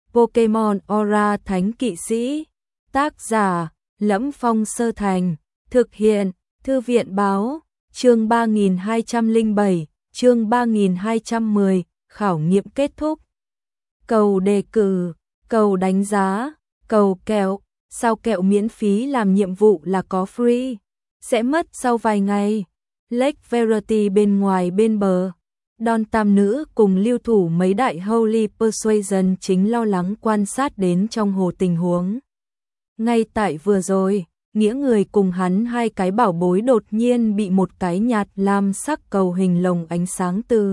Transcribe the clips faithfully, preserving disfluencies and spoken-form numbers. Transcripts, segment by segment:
Pokemon Aura Thánh Kỵ Sĩ. Tác giả Lẫm Phong Sơ Thành. Thực hiện Thư viện Báo. Chương ba nghìn hai trăm lẻ bảy, chương ba nghìn hai trăm mười, khảo nghiệm kết thúc. Cầu đề cử, cầu đánh giá, cầu kẹo, sao kẹo miễn phí làm nhiệm vụ là có free, sẽ mất sau vài ngày. Lake Verity bên ngoài bên bờ. Don tam nữ cùng lưu thủ mấy đại Holy Persuasion chính lo lắng quan sát đến trong hồ tình huống. Ngay tại vừa rồi, Nghĩa người cùng hắn hai cái bảo bối đột nhiên bị một cái nhạt lam sắc cầu hình lồng ánh sáng từ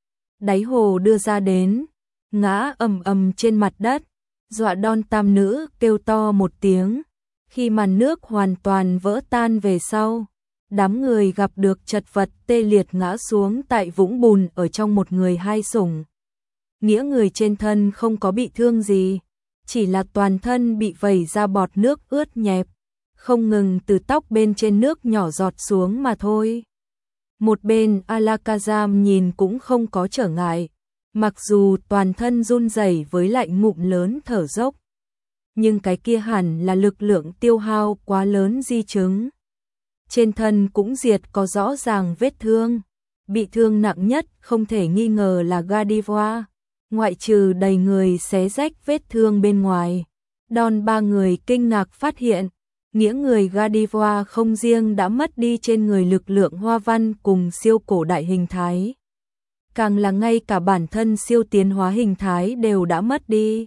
đáy hồ đưa ra đến, ngã ầm ầm trên mặt đất, dọa Don tam nữ kêu to một tiếng. Khi màn nước hoàn toàn vỡ tan về sau, đám người gặp được chật vật tê liệt ngã xuống tại vũng bùn ở trong một người hai sủng. Nghĩa người trên thân không có bị thương gì, chỉ là toàn thân bị vẩy ra bọt nước ướt nhẹp, không ngừng từ tóc bên trên nước nhỏ giọt xuống mà thôi. Một bên Alakazam nhìn cũng không có trở ngại, mặc dù toàn thân run rẩy với lại ngụm lớn thở dốc. Nhưng cái kia hẳn là lực lượng tiêu hao quá lớn di chứng. Trên thân cũng diệt có rõ ràng vết thương. Bị thương nặng nhất không thể nghi ngờ là Gardevoir, ngoại trừ đầy người xé rách vết thương bên ngoài. Don ba người kinh ngạc phát hiện, Nghĩa người Gardevoir không riêng đã mất đi trên người lực lượng hoa văn cùng siêu cổ đại hình thái, càng là ngay cả bản thân siêu tiến hóa hình thái đều đã mất đi.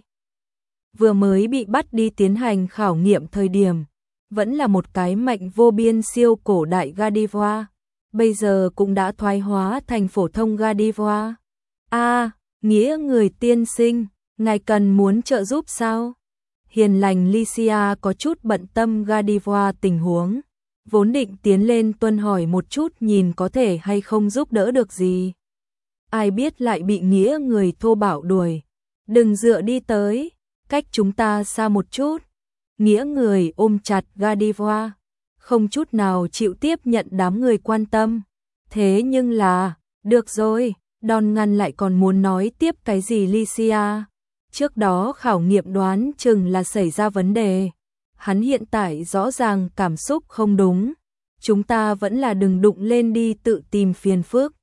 Vừa mới bị bắt đi tiến hành khảo nghiệm thời điểm, vẫn là một cái mạnh vô biên siêu cổ đại Gardevoir, bây giờ cũng đã thoái hóa thành phổ thông Gardevoir. A, à, Nghĩa người tiên sinh, ngài cần muốn trợ giúp sao? Hiền lành Lycia có chút bận tâm Gardevoir tình huống, vốn định tiến lên tuân hỏi một chút nhìn có thể hay không giúp đỡ được gì. Ai biết lại bị Nghĩa người thô bạo đuổi. Đừng dựa đi tới, cách chúng ta xa một chút. Nghĩa người ôm chặt Gardevoir, không chút nào chịu tiếp nhận đám người quan tâm. Thế nhưng là, được rồi, Don ngăn lại còn muốn nói tiếp cái gì Lycia. Trước đó khảo nghiệm đoán chừng là xảy ra vấn đề. Hắn hiện tại rõ ràng cảm xúc không đúng. Chúng ta vẫn là đừng đụng lên đi tự tìm phiền phức.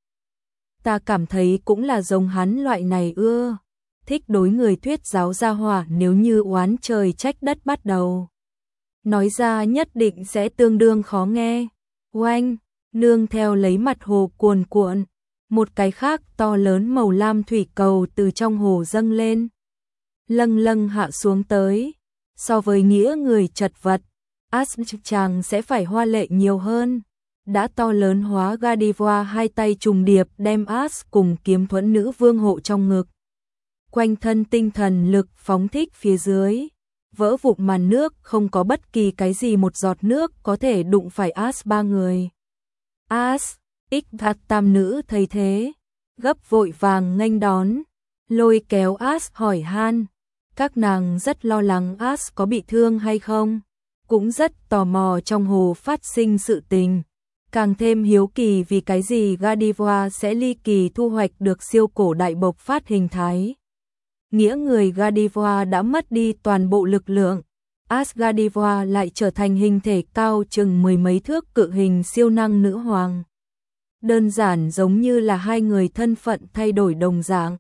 Ta cảm thấy cũng là giống hắn loại này ưa thích đối người thuyết giáo gia hỏa, nếu như oán trời trách đất bắt đầu nói ra nhất định sẽ tương đương khó nghe. Oanh, nương theo lấy mặt hồ cuồn cuộn, một cái khác to lớn màu lam thủy cầu từ trong hồ dâng lên, lâng lâng hạ xuống tới. So với Nghĩa người chật vật, Ash chàng sẽ phải hoa lệ nhiều hơn. Đã to lớn hóa Gardevoir hai tay trùng điệp đem Ash cùng kiếm thuẫn nữ vương hộ trong ngực. Quanh thân tinh thần lực phóng thích phía dưới, vỡ vụn màn nước, không có bất kỳ cái gì một giọt nước có thể đụng phải Ash ba người. Ash, Ích Thạt tam nữ thấy thế, gấp vội vàng nghênh đón, lôi kéo Ash hỏi han. Các nàng rất lo lắng Ash có bị thương hay không, cũng rất tò mò trong hồ phát sinh sự tình, càng thêm hiếu kỳ vì cái gì Gardevoir sẽ ly kỳ thu hoạch được siêu cổ đại bộc phát hình thái. Nghĩa người Gardevoir đã mất đi toàn bộ lực lượng, Ash Gardevoir lại trở thành hình thể cao chừng mười mấy thước cự hình siêu năng nữ hoàng. Đơn giản giống như là hai người thân phận thay đổi đồng dạng.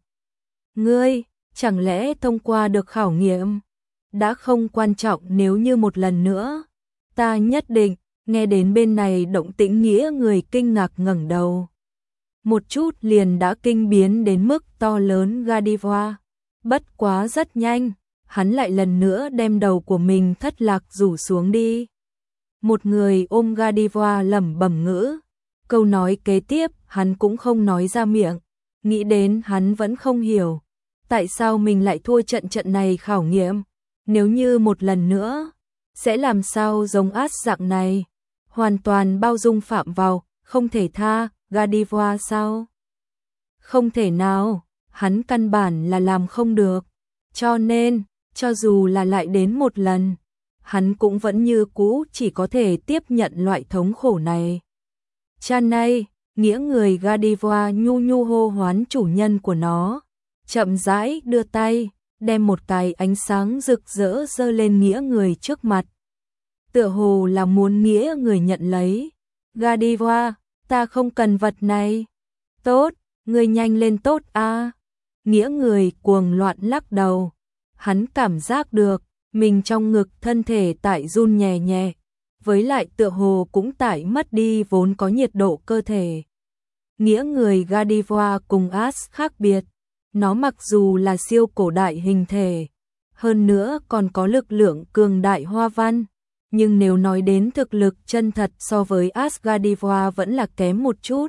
Ngươi, chẳng lẽ thông qua được khảo nghiệm? Đã không quan trọng, nếu như một lần nữa, ta nhất định. Nghe đến bên này động tĩnh Nghĩa người kinh ngạc ngẩng đầu. Một chút liền đã kinh biến đến mức to lớn Gardevoir. Bất quá rất nhanh, hắn lại lần nữa đem đầu của mình thất lạc rủ xuống đi. Một người ôm Gardevoir lẩm bẩm ngữ. Câu nói kế tiếp hắn cũng không nói ra miệng. Nghĩ đến hắn vẫn không hiểu. Tại sao mình lại thua trận trận này khảo nghiệm? Nếu như một lần nữa, sẽ làm sao giống Ash dạng này? Hoàn toàn bao dung phạm vào, không thể tha, Gardevoir sao? Không thể nào, hắn căn bản là làm không được. Cho nên, cho dù là lại đến một lần, hắn cũng vẫn như cũ chỉ có thể tiếp nhận loại thống khổ này. Cha này, Nghĩa người Gardevoir nhu nhu hô hoán chủ nhân của nó, chậm rãi đưa tay, đem một cái ánh sáng rực rỡ giơ lên nghĩa người trước mặt. Tựa hồ là muốn nghĩa người nhận lấy. Godiva, ta không cần vật này. Tốt, ngươi nhanh lên tốt a. Nghĩa người cuồng loạn lắc đầu. Hắn cảm giác được, mình trong ngực thân thể tại run nhẹ nhẹ, với lại tựa hồ cũng tại mất đi vốn có nhiệt độ cơ thể. Nghĩa người Godiva cùng As khác biệt, nó mặc dù là siêu cổ đại hình thể, hơn nữa còn có lực lượng cường đại hoa văn, nhưng nếu nói đến thực lực chân thật so với Asgardiva vẫn là kém một chút.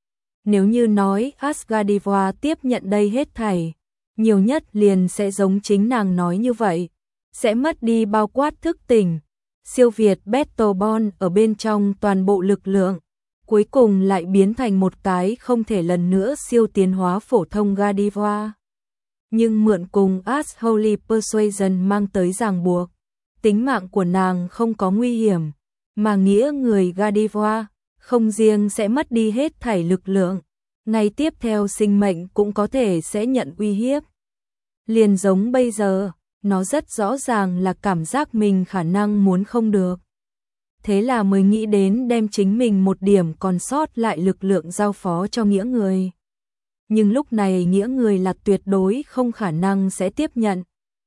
Nếu như nói Asgardiva tiếp nhận đây hết thảy, nhiều nhất liền sẽ giống chính nàng nói như vậy, sẽ mất đi bao quát thức tỉnh, siêu việt Battleborn ở bên trong toàn bộ lực lượng, cuối cùng lại biến thành một cái không thể lần nữa siêu tiến hóa phổ thông Godiva. Nhưng mượn cùng As Holy Persuasion mang tới ràng buộc, tính mạng của nàng không có nguy hiểm, mà nghĩa người Godiva không riêng sẽ mất đi hết thảy lực lượng, ngay tiếp theo sinh mệnh cũng có thể sẽ nhận uy hiếp. Liền giống bây giờ, nó rất rõ ràng là cảm giác mình khả năng muốn không được. Thế là mới nghĩ đến đem chính mình một điểm còn sót lại lực lượng giao phó cho nghĩa người. Nhưng lúc này nghĩa người là tuyệt đối không khả năng sẽ tiếp nhận.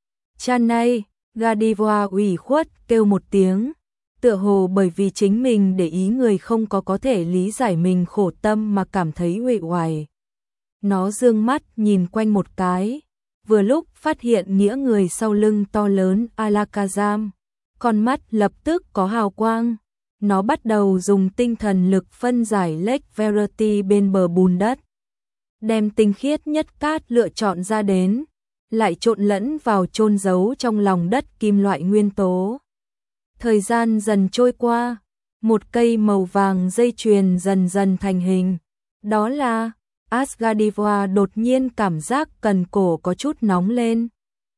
Chanay, Godiva ủy khuất kêu một tiếng, tựa hồ bởi vì chính mình để ý người không có có thể lý giải mình khổ tâm mà cảm thấy uể oải. Nó dương mắt nhìn quanh một cái, vừa lúc phát hiện nghĩa người sau lưng to lớn Alakazam, con mắt lập tức có hào quang. Nó bắt đầu dùng tinh thần lực phân giải Lake Verity bên bờ bùn đất, đem tinh khiết nhất cát lựa chọn ra đến, lại trộn lẫn vào chôn giấu trong lòng đất kim loại nguyên tố. Thời gian dần trôi qua, một cây màu vàng dây chuyền dần dần thành hình. Đó là Asgardiva đột nhiên cảm giác cần cổ có chút nóng lên.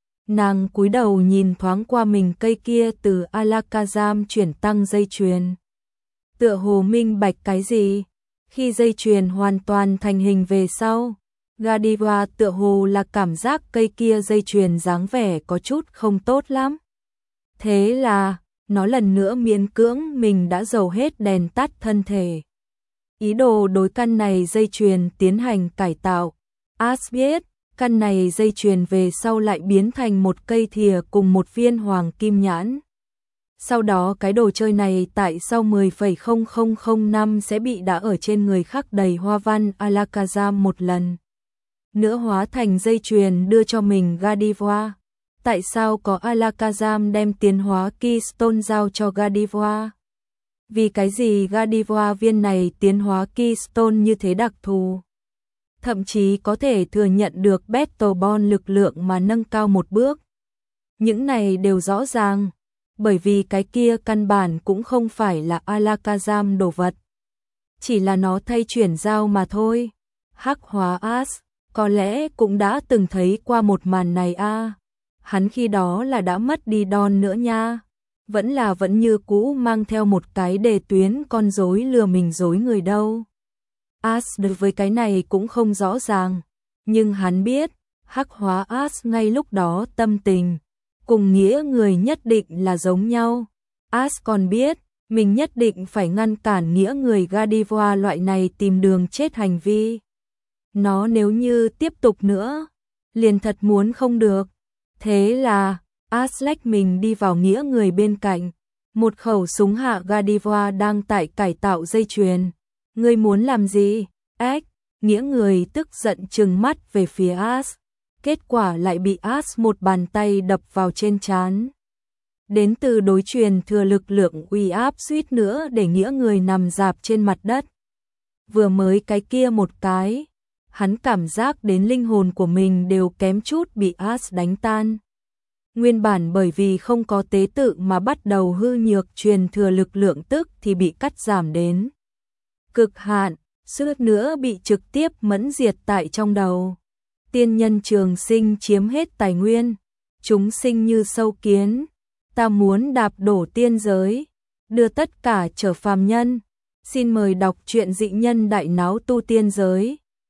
Nàng cúi đầu nhìn thoáng qua mình cây kia từ Alakazam chuyển tăng dây chuyền. Tựa hồ minh bạch cái gì? Khi dây chuyền hoàn toàn thành hình về sau, Godiva tựa hồ là cảm giác cây kia dây chuyền dáng vẻ có chút không tốt lắm. Thế là, nó lần nữa miễn cưỡng mình đã dầu hết đèn tắt thân thể. Ý đồ đối căn này dây chuyền tiến hành cải tạo. As biết, căn này dây chuyền về sau lại biến thành một cây thìa cùng một viên hoàng kim nhãn. Sau đó cái đồ chơi này tại sau mười phẩy không không không năm sẽ bị đã ở trên người khắc đầy hoa văn Alakazam một lần nữa hóa thành dây chuyền đưa cho mình Godiva. Tại sao có Alakazam đem tiến hóa Keystone giao cho Godiva? Vì cái gì Godiva viên này tiến hóa Keystone như thế đặc thù? Thậm chí có thể thừa nhận được Battleborn lực lượng mà nâng cao một bước. Những này đều rõ ràng, bởi vì cái kia căn bản cũng không phải là Alakazam đồ vật. Chỉ là nó thay chuyển giao mà thôi. Hắc hóa As, có lẽ cũng đã từng thấy qua một màn này a. À. Hắn khi đó là đã mất đi Don nữa nha. Vẫn là vẫn như cũ mang theo một cái đề tuyến con rối lừa mình dối người đâu. As đối với cái này cũng không rõ ràng, nhưng hắn biết, hắc hóa As ngay lúc đó tâm tình, cùng nghĩa người nhất định là giống nhau. As còn biết, mình nhất định phải ngăn cản nghĩa người Godiva loại này tìm đường chết hành vi. Nó nếu như tiếp tục nữa, liền thật muốn không được. Thế là, As lách mình đi vào nghĩa người bên cạnh, một khẩu súng hạ Godiva đang tại cải tạo dây chuyền. Ngươi muốn làm gì? Ếch, nghĩa người tức giận trừng mắt về phía As. Kết quả lại bị As một bàn tay đập vào trên trán. Đến từ đối truyền thừa lực lượng uy áp suýt nữa để nghĩa người nằm rạp trên mặt đất. Vừa mới cái kia một cái, hắn cảm giác đến linh hồn của mình đều kém chút bị As đánh tan. Nguyên bản bởi vì không có tế tự mà bắt đầu hư nhược truyền thừa lực lượng tức thì bị cắt giảm đến cực hạn, suýt nữa bị trực tiếp mẫn diệt tại trong đầu. Tiên nhân trường sinh chiếm hết tài nguyên, chúng sinh như sâu kiến, ta muốn đạp đổ tiên giới, đưa tất cả trở phàm nhân. Xin mời đọc truyện dị nhân đại náo tu tiên giới.